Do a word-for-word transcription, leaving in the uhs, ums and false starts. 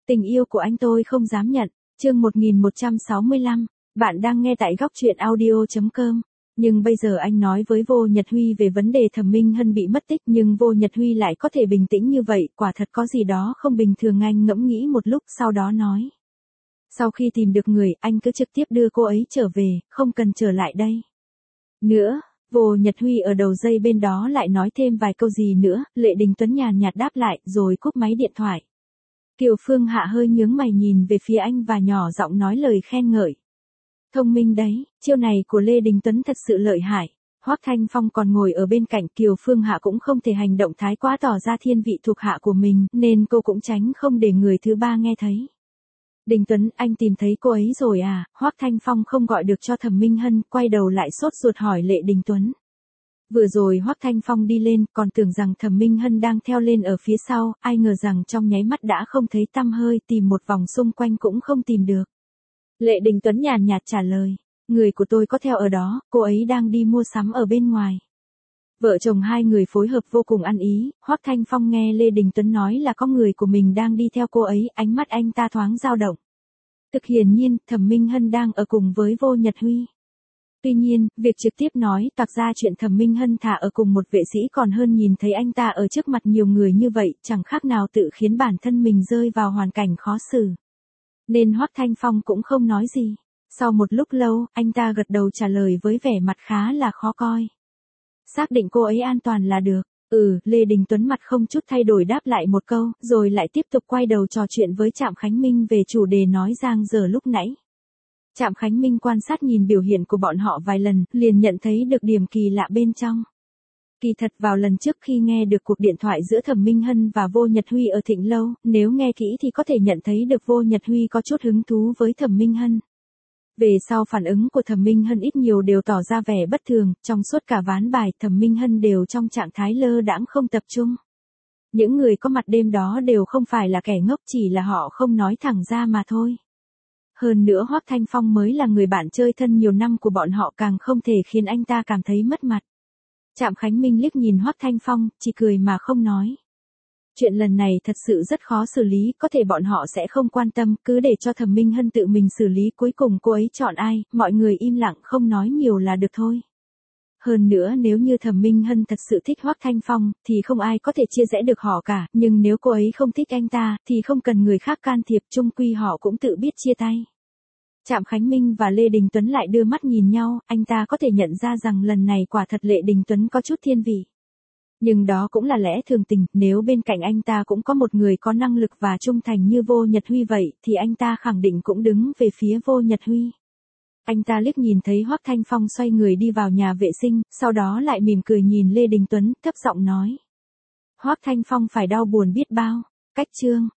Tình yêu của anh tôi không dám nhận. Chương một nghìn một trăm sáu mươi lăm, bạn đang nghe tại góc truyện audio chấm com. Nhưng bây giờ anh nói với Vô Nhật Huy về vấn đề Thẩm Minh Hân bị mất tích, nhưng Vô Nhật Huy lại có thể bình tĩnh như vậy, quả thật có gì đó không bình thường. Anh ngẫm nghĩ một lúc sau đó nói. Sau khi tìm được người, anh cứ trực tiếp đưa cô ấy trở về, không cần trở lại đây. Nữa, Vô Nhật Huy ở đầu dây bên đó lại nói thêm vài câu gì nữa, Lệ Đình Tuấn nhàn nhạt đáp lại, rồi cúp máy điện thoại. Kiều Phương Hạ hơi nhướng mày nhìn về phía anh và nhỏ giọng nói lời khen ngợi. Thông minh đấy, chiêu này của Lê Đình Tuấn thật sự lợi hại. Hoắc Thanh Phong còn ngồi ở bên cạnh, Kiều Phương Hạ cũng không thể hành động thái quá tỏ ra thiên vị thuộc hạ của mình, nên cô cũng tránh không để người thứ ba nghe thấy. Đình Tuấn, anh tìm thấy cô ấy rồi à? Hoắc Thanh Phong không gọi được cho Thẩm Minh Hân, quay đầu lại sốt ruột hỏi Lệ Đình Tuấn. Vừa rồi Hoắc Thanh Phong đi lên, còn tưởng rằng Thẩm Minh Hân đang theo lên ở phía sau, ai ngờ rằng trong nháy mắt đã không thấy tăm hơi, tìm một vòng xung quanh cũng không tìm được. Lệ Đình Tuấn nhàn nhạt trả lời, người của tôi có theo ở đó, cô ấy đang đi mua sắm ở bên ngoài. Vợ chồng hai người phối hợp vô cùng ăn ý, Hoắc Thanh Phong nghe Lê Đình Tuấn nói là có người của mình đang đi theo cô ấy, ánh mắt anh ta thoáng dao động. Thực hiển nhiên, Thẩm Minh Hân đang ở cùng với Vô Nhật Huy. Tuy nhiên, việc trực tiếp nói toạc ra chuyện Thẩm Minh Hân thả ở cùng một vệ sĩ còn hơn nhìn thấy anh ta ở trước mặt nhiều người như vậy, chẳng khác nào tự khiến bản thân mình rơi vào hoàn cảnh khó xử. Nên Hoắc Thanh Phong cũng không nói gì. Sau một lúc lâu, anh ta gật đầu trả lời với vẻ mặt khá là khó coi. Xác định cô ấy an toàn là được. Ừ, Lê Đình Tuấn mặt không chút thay đổi đáp lại một câu, rồi lại tiếp tục quay đầu trò chuyện với Trạm Khánh Minh về chủ đề nói giang dở lúc nãy. Trạm Khánh Minh quan sát nhìn biểu hiện của bọn họ vài lần, liền nhận thấy được điểm kỳ lạ bên trong. Kỳ thật vào lần trước khi nghe được cuộc điện thoại giữa Thẩm Minh Hân và Vô Nhật Huy ở Thịnh Lâu, nếu nghe kỹ thì có thể nhận thấy được Vô Nhật Huy có chút hứng thú với Thẩm Minh Hân. Về sau phản ứng của Thẩm Minh Hân ít nhiều đều tỏ ra vẻ bất thường, trong suốt cả ván bài Thẩm Minh Hân đều trong trạng thái lơ đãng không tập trung. Những người có mặt đêm đó đều không phải là kẻ ngốc, chỉ là họ không nói thẳng ra mà thôi. Hơn nữa Hoắc Thanh Phong mới là người bạn chơi thân nhiều năm của bọn họ, càng không thể khiến anh ta cảm thấy mất mặt. Trạm Khánh Minh liếc nhìn Hoắc Thanh Phong, chỉ cười mà không nói. Chuyện lần này thật sự rất khó xử lý, có thể bọn họ sẽ không quan tâm, cứ để cho Thẩm Minh Hân tự mình xử lý, cuối cùng cô ấy chọn ai, mọi người im lặng không nói nhiều là được thôi. Hơn nữa nếu như Thẩm Minh Hân thật sự thích Hoắc Thanh Phong, thì không ai có thể chia rẽ được họ cả, nhưng nếu cô ấy không thích anh ta, thì không cần người khác can thiệp, chung quy họ cũng tự biết chia tay. Trạm Khánh Minh và Lê Đình Tuấn lại đưa mắt nhìn nhau, anh ta có thể nhận ra rằng lần này quả thật Lệ Đình Tuấn có chút thiên vị. Nhưng đó cũng là lẽ thường tình, nếu bên cạnh anh ta cũng có một người có năng lực và trung thành như Vô Nhật Huy vậy, thì anh ta khẳng định cũng đứng về phía Vô Nhật Huy. Anh ta liếc nhìn thấy Hoắc Thanh Phong xoay người đi vào nhà vệ sinh, sau đó lại mỉm cười nhìn Lê Đình Tuấn, thấp giọng nói. Hoắc Thanh Phong phải đau buồn biết bao. Cách chương